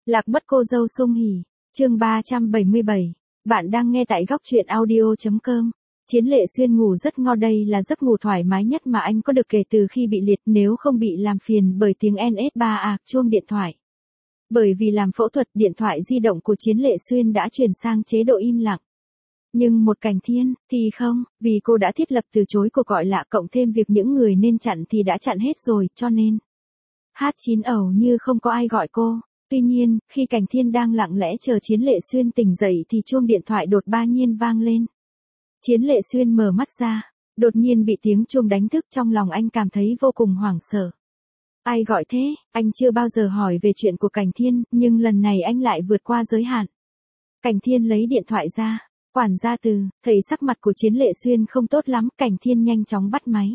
Lạc mất cô dâu sung hỉ, chương 377. Bạn đang nghe tại góc truyện audio.com. Chiến Lệ Xuyên ngủ rất ngon, đây là giấc ngủ thoải mái nhất mà anh có được kể từ khi bị liệt, nếu không bị làm phiền bởi tiếng NS3 chuông điện thoại. Bởi vì làm phẫu thuật, điện thoại di động của Chiến Lệ Xuyên đã chuyển sang chế độ im lặng. Nhưng một Cảnh Thiên thì không, vì cô đã thiết lập từ chối cuộc gọi lạ, cộng thêm việc những người nên chặn thì đã chặn hết rồi, cho nên H9 ẩu như không có ai gọi cô. Tuy nhiên, khi Cảnh Thiên đang lặng lẽ chờ Chiến Lệ Xuyên tỉnh dậy thì chuông điện thoại đột nhiên vang lên. Chiến Lệ Xuyên mở mắt ra, đột nhiên bị tiếng chuông đánh thức, trong lòng anh cảm thấy vô cùng hoảng sợ. Ai gọi thế? Anh chưa bao giờ hỏi về chuyện của Cảnh Thiên, nhưng lần này anh lại vượt qua giới hạn. Cảnh Thiên lấy điện thoại ra. Quản gia Từ, thấy sắc mặt của Chiến Lệ Xuyên không tốt lắm, Cảnh Thiên nhanh chóng bắt máy.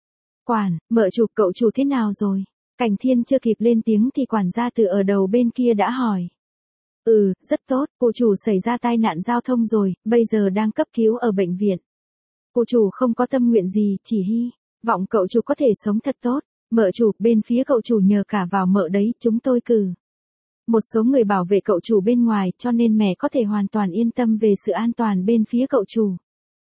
Mợ chủ, cậu chủ thế nào rồi? Cảnh Thiên chưa kịp lên tiếng thì quản gia Từ ở đầu bên kia đã hỏi. Rất tốt, cô chủ xảy ra tai nạn giao thông rồi, bây giờ đang cấp cứu ở bệnh viện. Cô chủ không có tâm nguyện gì, chỉ hy vọng cậu chủ có thể sống thật tốt. Mợ chủ, bên phía cậu chủ nhờ cả vào mợ đấy, chúng tôi cử một số người bảo vệ cậu chủ bên ngoài, cho nên mẹ có thể hoàn toàn yên tâm về sự an toàn bên phía cậu chủ.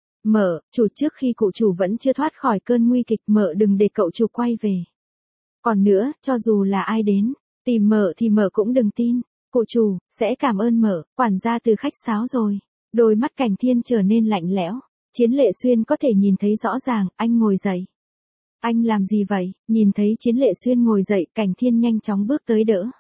Mợ chủ, trước khi cụ chủ vẫn chưa thoát khỏi cơn nguy kịch, mợ đừng để cậu chủ quay về. Còn nữa, cho dù là ai đến tìm mợ thì mợ cũng đừng tin. Cụ chủ sẽ cảm ơn mợ. Quản gia Từ khách sáo rồi. Đôi mắt Cảnh Thiên trở nên lạnh lẽo. Chiến Lệ Xuyên có thể nhìn thấy rõ ràng, anh ngồi dậy. Anh làm gì vậy? Nhìn thấy Chiến Lệ Xuyên ngồi dậy, Cảnh Thiên nhanh chóng bước tới đỡ.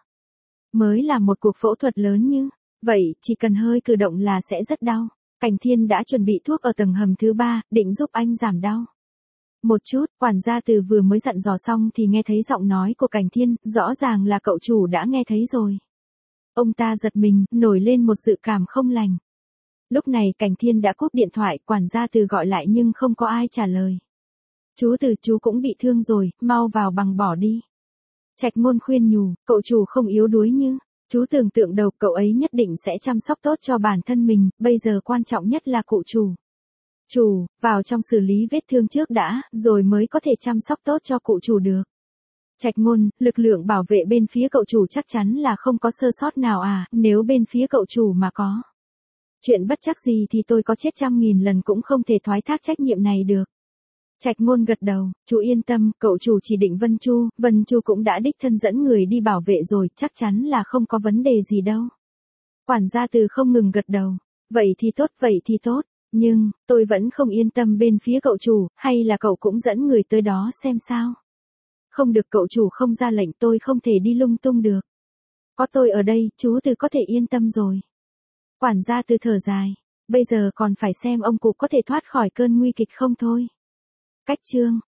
Mới là một cuộc phẫu thuật lớn như vậy, chỉ cần hơi cử động là sẽ rất đau. Cảnh Thiên đã chuẩn bị thuốc ở tầng hầm thứ 3, định giúp anh giảm đau. Một chút, quản gia Từ vừa mới dặn dò xong thì nghe thấy giọng nói của Cảnh Thiên, rõ ràng là cậu chủ đã nghe thấy rồi. Ông ta giật mình, nổi lên một dự cảm không lành. Lúc này Cảnh Thiên đã cúp điện thoại, quản gia Từ gọi lại nhưng không có ai trả lời. Chú Từ, chú cũng bị thương rồi, mau vào bằng bỏ đi. Trạch Môn khuyên nhủ, cậu chủ không yếu đuối như chú tưởng tượng đâu, cậu ấy nhất định sẽ chăm sóc tốt cho bản thân mình, bây giờ quan trọng nhất là cụ chủ. Chủ, vào trong xử lý vết thương trước đã, rồi mới có thể chăm sóc tốt cho cụ chủ được. Trạch Môn, lực lượng bảo vệ bên phía cậu chủ chắc chắn là không có sơ sót nào nếu bên phía cậu chủ mà có chuyện bất trắc gì thì tôi có chết 100.000 lần cũng không thể thoái thác trách nhiệm này được. Trạch Môn gật đầu, chú yên tâm, cậu chủ chỉ định Vân Chu cũng đã đích thân dẫn người đi bảo vệ rồi, chắc chắn là không có vấn đề gì đâu. Quản gia Từ không ngừng gật đầu, vậy thì tốt, nhưng, tôi vẫn không yên tâm bên phía cậu chủ, hay là cậu cũng dẫn người tới đó xem sao? Không được, cậu chủ không ra lệnh, tôi không thể đi lung tung được. Có tôi ở đây, chú Từ có thể yên tâm rồi. Quản gia Từ thở dài, bây giờ còn phải xem ông cụ có thể thoát khỏi cơn nguy kịch không thôi. Cách chương